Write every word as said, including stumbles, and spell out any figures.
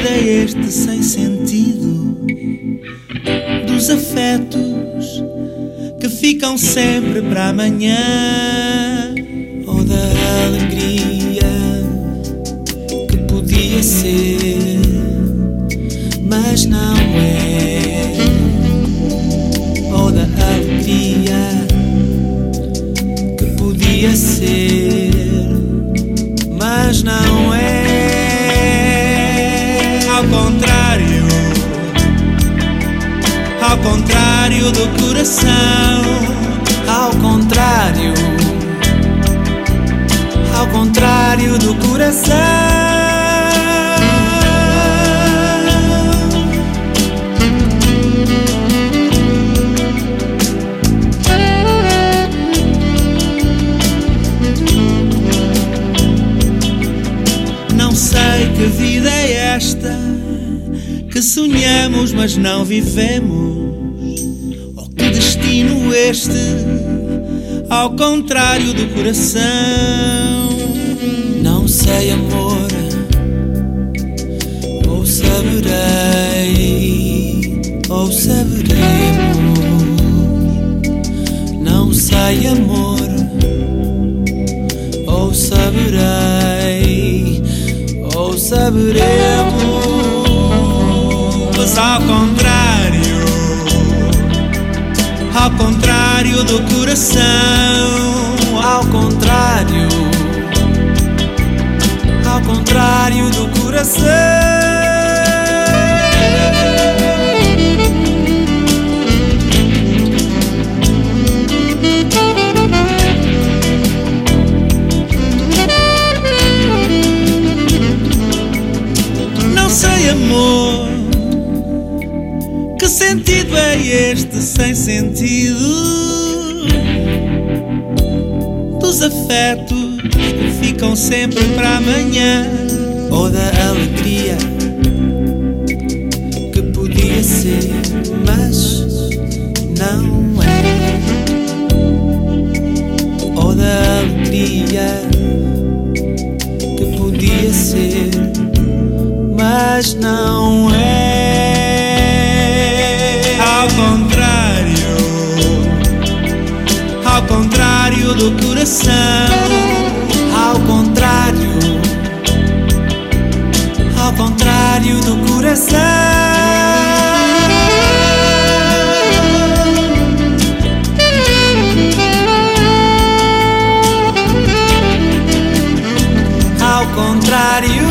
vida é este sem sentido dos afetos que ficam sempre para amanhã, ou da alegria que podia ser, mas não é, ou da alegria que podia ser, mas não é. Ao contrário, ao contrário do coração, ao contrário, ao contrário do coração. Não sei que vida é esta que sonhamos mas não vivemos, ou que destino este ao contrário do coração. Não sei, amor, ou saberei, ou saberemos. Não sei, amor, ou saberei, ou saberemos. Ao contrário, ao contrário do coração, ao contrário, ao contrário do coração. Não sei, amor, que sentido é este sem sentido dos afetos que ficam sempre para amanhã, ou da alegria que podia ser, mas não é, ou da alegria que podia ser, mas não é. Ao contrário, ao contrário do coração, ao contrário, ao contrário do coração. Ao contrário.